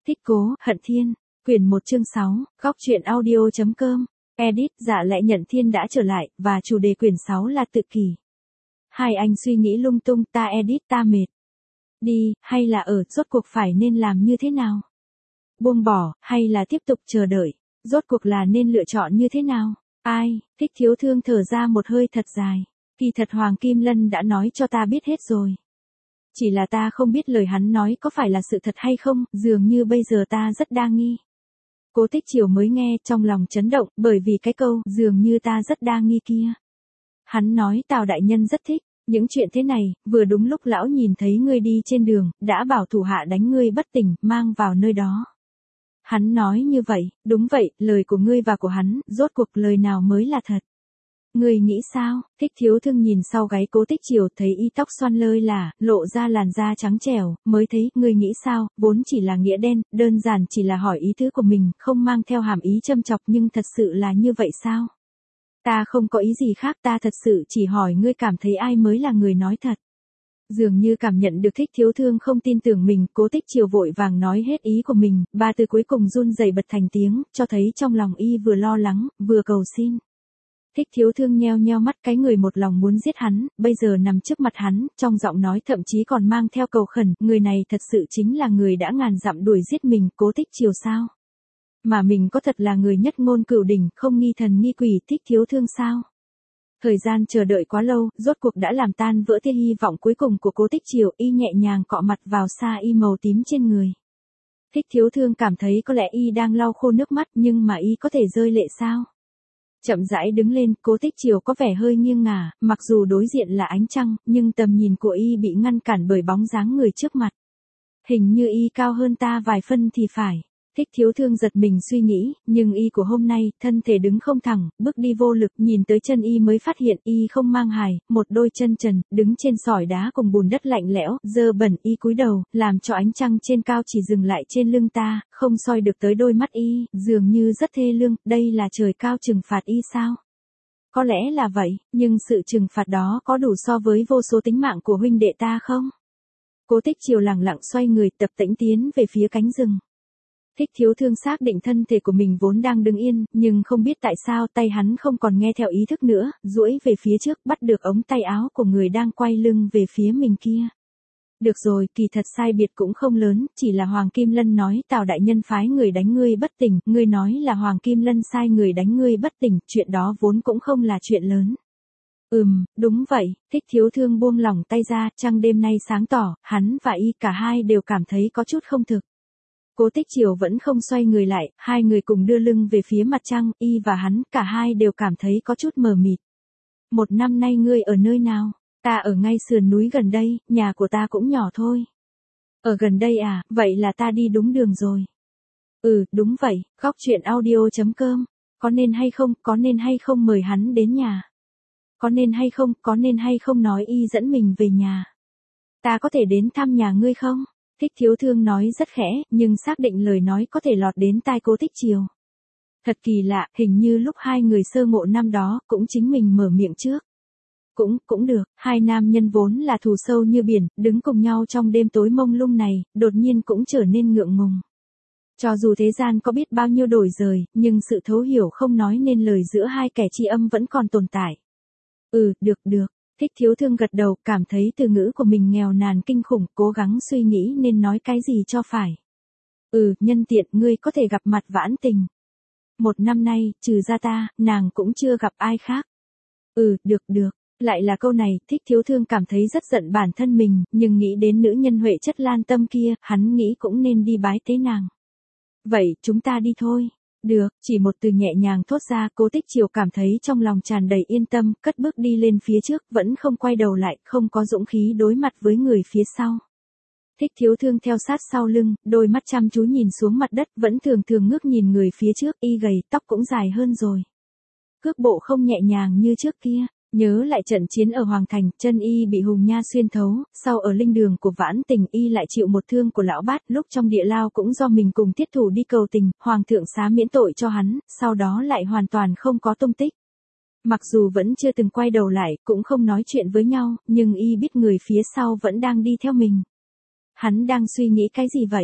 Thích Cố, Hận Thiên, quyển 1 chương 6, góc truyện audio.com, edit, Dạ Lệ Nhận Thiên đã trở lại, và chủ đề quyển 6 là tự kỷ. Hai anh suy nghĩ lung tung, ta edit ta mệt. Đi, hay là rốt cuộc phải nên làm như thế nào? Buông bỏ, hay là tiếp tục chờ đợi? Rốt cuộc là nên lựa chọn như thế nào? Ai, Thích Thiếu Thương thở ra một hơi thật dài. Kỳ thật Hoàng Kim Lân đã nói cho ta biết hết rồi. Chỉ là ta không biết lời hắn nói có phải là sự thật hay không, dường như bây giờ ta rất đa nghi. Cố Tích Chiều mới nghe trong lòng chấn động, bởi vì cái câu, dường như ta rất đa nghi kia. Hắn nói Tào đại nhân rất thích, những chuyện thế này, vừa đúng lúc lão nhìn thấy ngươi đi trên đường, đã bảo thủ hạ đánh ngươi bất tỉnh, mang vào nơi đó. Hắn nói như vậy, đúng vậy, lời của ngươi và của hắn, rốt cuộc lời nào mới là thật. Ngươi nghĩ sao? Thích Thiếu Thương nhìn sau gáy Cố Tích Chiều, thấy y tóc xoăn lơi là, lộ ra làn da trắng trẻo, mới thấy, ngươi nghĩ sao, vốn chỉ là nghĩa đen, đơn giản chỉ là hỏi ý tứ của mình, không mang theo hàm ý châm chọc, nhưng thật sự là như vậy sao? Ta không có ý gì khác, ta thật sự chỉ hỏi ngươi cảm thấy ai mới là người nói thật. Dường như cảm nhận được Thích Thiếu Thương không tin tưởng mình, Cố Tích Chiều vội vàng nói hết ý của mình, ba từ cuối cùng run rẩy bật thành tiếng, cho thấy trong lòng y vừa lo lắng, vừa cầu xin. Thích Thiếu Thương nheo nheo mắt, cái người một lòng muốn giết hắn, bây giờ nằm trước mặt hắn, trong giọng nói thậm chí còn mang theo cầu khẩn, người này thật sự chính là người đã ngàn dặm đuổi giết mình, Cố Tích Chiều sao? Mà mình có thật là người nhất ngôn cửu đỉnh, không nghi thần nghi quỷ, Thích Thiếu Thương sao? Thời gian chờ đợi quá lâu, rốt cuộc đã làm tan vỡ tia hy vọng cuối cùng của Cố Tích Chiều, y nhẹ nhàng cọ mặt vào sa y màu tím trên người. Thích Thiếu Thương cảm thấy có lẽ y đang lau khô nước mắt, nhưng mà y có thể rơi lệ sao? Chậm rãi đứng lên, Cố Tích Chiều có vẻ hơi nghiêng ngả, mặc dù đối diện là ánh trăng, nhưng tầm nhìn của y bị ngăn cản bởi bóng dáng người trước mặt. Hình như y cao hơn ta vài phân thì phải. Thích Thiếu Thương giật mình suy nghĩ, nhưng y của hôm nay, thân thể đứng không thẳng, bước đi vô lực, nhìn tới chân y mới phát hiện y không mang hài, một đôi chân trần, đứng trên sỏi đá cùng bùn đất lạnh lẽo, dơ bẩn, y cúi đầu, làm cho ánh trăng trên cao chỉ dừng lại trên lưng ta, không soi được tới đôi mắt y, dường như rất thê lương, đây là trời cao trừng phạt y sao? Có lẽ là vậy, nhưng sự trừng phạt đó có đủ so với vô số tính mạng của huynh đệ ta không? Cố Tích Chiều lẳng lặng xoay người, tập tễnh tiến về phía cánh rừng. Thích Thiếu Thương xác định thân thể của mình vốn đang đứng yên, nhưng không biết tại sao tay hắn không còn nghe theo ý thức nữa, duỗi về phía trước, bắt được ống tay áo của người đang quay lưng về phía mình kia. Được rồi, kỳ thật sai biệt cũng không lớn, chỉ là Hoàng Kim Lân nói Tào đại nhân phái người đánh ngươi bất tỉnh, ngươi nói là Hoàng Kim Lân sai người đánh ngươi bất tỉnh, chuyện đó vốn cũng không là chuyện lớn. Đúng vậy, Thích Thiếu Thương buông lỏng tay ra, trăng đêm nay sáng tỏ, hắn và y cả hai đều cảm thấy có chút không thực. Cố Tích Chiều vẫn không xoay người lại, hai người cùng đưa lưng về phía mặt trăng, y và hắn, cả hai đều cảm thấy có chút mờ mịt. Một năm nay ngươi ở nơi nào? Ta ở ngay sườn núi gần đây, nhà của ta cũng nhỏ thôi. Ở gần đây à, vậy là ta đi đúng đường rồi. Đúng vậy, góc truyện audio.com, có nên hay không mời hắn đến nhà? Có nên hay không nói y dẫn mình về nhà? Ta có thể đến thăm nhà ngươi không? Thích Thiếu Thương nói rất khẽ, nhưng xác định lời nói có thể lọt đến tai Cố Tích Chiều. Thật kỳ lạ, hình như lúc hai người sơ ngộ năm đó, cũng chính mình mở miệng trước. Cũng được, hai nam nhân vốn là thù sâu như biển, đứng cùng nhau trong đêm tối mông lung này, đột nhiên cũng trở nên ngượng ngùng. Cho dù thế gian có biết bao nhiêu đổi rời, nhưng sự thấu hiểu không nói nên lời giữa hai kẻ tri âm vẫn còn tồn tại. Được. Thích Thiếu Thương gật đầu, cảm thấy từ ngữ của mình nghèo nàn kinh khủng, cố gắng suy nghĩ nên nói cái gì cho phải. Nhân tiện, ngươi có thể gặp mặt Vãn Tình. Một năm nay, trừ ra ta, nàng cũng chưa gặp ai khác. Được. Lại là câu này, Thích Thiếu Thương cảm thấy rất giận bản thân mình, nhưng nghĩ đến nữ nhân Huệ Chất Lan Tâm kia, hắn nghĩ cũng nên đi bái tế nàng. Vậy, chúng ta đi thôi. Được, chỉ một từ nhẹ nhàng thốt ra, Cố Tích Chiều cảm thấy trong lòng tràn đầy yên tâm, cất bước đi lên phía trước, vẫn không quay đầu lại, không có dũng khí đối mặt với người phía sau. Thích Thiếu Thương theo sát sau lưng, đôi mắt chăm chú nhìn xuống mặt đất, vẫn thường ngước nhìn người phía trước, y gầy, tóc cũng dài hơn rồi. Cước bộ không nhẹ nhàng như trước kia. Nhớ lại trận chiến ở Hoàng Thành, chân y bị Hùng Nha xuyên thấu, sau ở linh đường của Vãn Tình y lại chịu một thương của lão bát, lúc trong địa lao cũng do mình cùng Tiết Thủ đi cầu tình, Hoàng thượng xá miễn tội cho hắn, sau đó lại hoàn toàn không có tung tích. Mặc dù vẫn chưa từng quay đầu lại, cũng không nói chuyện với nhau, nhưng y biết người phía sau vẫn đang đi theo mình. Hắn đang suy nghĩ cái gì vậy?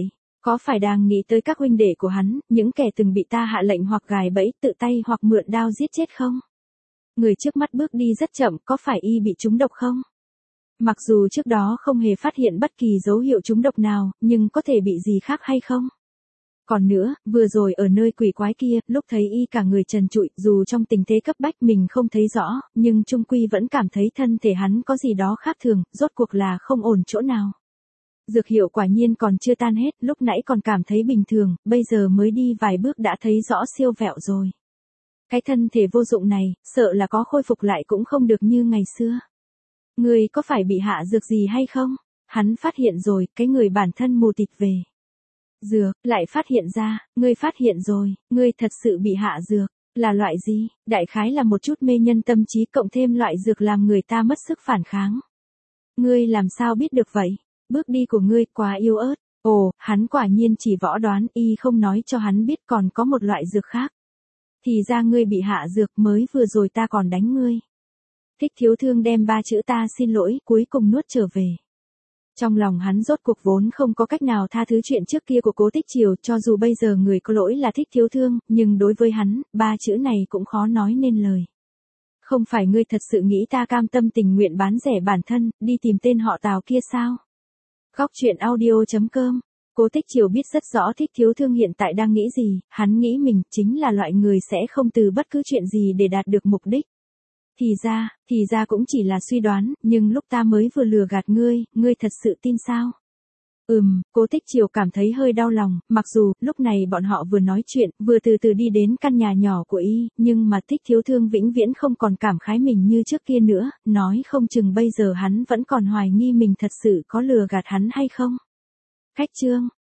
Có phải đang nghĩ tới các huynh đệ của hắn, những kẻ từng bị ta hạ lệnh hoặc gài bẫy tự tay hoặc mượn đao giết chết không? Người trước mắt bước đi rất chậm, có phải y bị trúng độc không? Mặc dù trước đó không hề phát hiện bất kỳ dấu hiệu trúng độc nào, nhưng có thể bị gì khác hay không? Còn nữa, vừa rồi ở nơi quỷ quái kia, lúc thấy y cả người trần trụi, dù trong tình thế cấp bách mình không thấy rõ, nhưng trung quy vẫn cảm thấy thân thể hắn có gì đó khác thường, rốt cuộc là không ổn chỗ nào. Dược hiệu quả nhiên còn chưa tan hết, lúc nãy còn cảm thấy bình thường, bây giờ mới đi vài bước đã thấy rõ siêu vẹo rồi. Cái thân thể vô dụng này, sợ là có khôi phục lại cũng không được như ngày xưa. Ngươi có phải bị hạ dược gì hay không? Hắn phát hiện rồi, cái người bản thân mù tịt về. Dược, lại phát hiện ra, ngươi phát hiện rồi, ngươi thật sự bị hạ dược. Là loại gì? Đại khái là một chút mê nhân tâm trí cộng thêm loại dược làm người ta mất sức phản kháng. Ngươi làm sao biết được vậy? Bước đi của ngươi quá yếu ớt. Ồ, hắn quả nhiên chỉ võ đoán, y không nói cho hắn biết còn có một loại dược khác. Thì ra ngươi bị hạ dược, mới vừa rồi ta còn đánh ngươi. Thích Thiếu Thương đem 3 chữ ta xin lỗi cuối cùng nuốt trở về. Trong lòng hắn rốt cuộc vốn không có cách nào tha thứ chuyện trước kia của Cố Tích Triều, cho dù bây giờ người có lỗi là Thích Thiếu Thương, nhưng đối với hắn, 3 chữ này cũng khó nói nên lời. Không phải ngươi thật sự nghĩ ta cam tâm tình nguyện bán rẻ bản thân, đi tìm tên họ Tào kia sao? Góc truyện audio.com. Cố Tích Triều biết rất rõ Thích Thiếu Thương hiện tại đang nghĩ gì, hắn nghĩ mình chính là loại người sẽ không từ bất cứ chuyện gì để đạt được mục đích. Thì ra cũng chỉ là suy đoán, nhưng lúc ta mới vừa lừa gạt ngươi, ngươi thật sự tin sao? Cố Tích Triều cảm thấy hơi đau lòng, mặc dù, lúc này bọn họ vừa nói chuyện, vừa từ từ đi đến căn nhà nhỏ của y, nhưng mà Thích Thiếu Thương vĩnh viễn không còn cảm khái mình như trước kia nữa, nói không chừng bây giờ hắn vẫn còn hoài nghi mình thật sự có lừa gạt hắn hay không. Khách chương.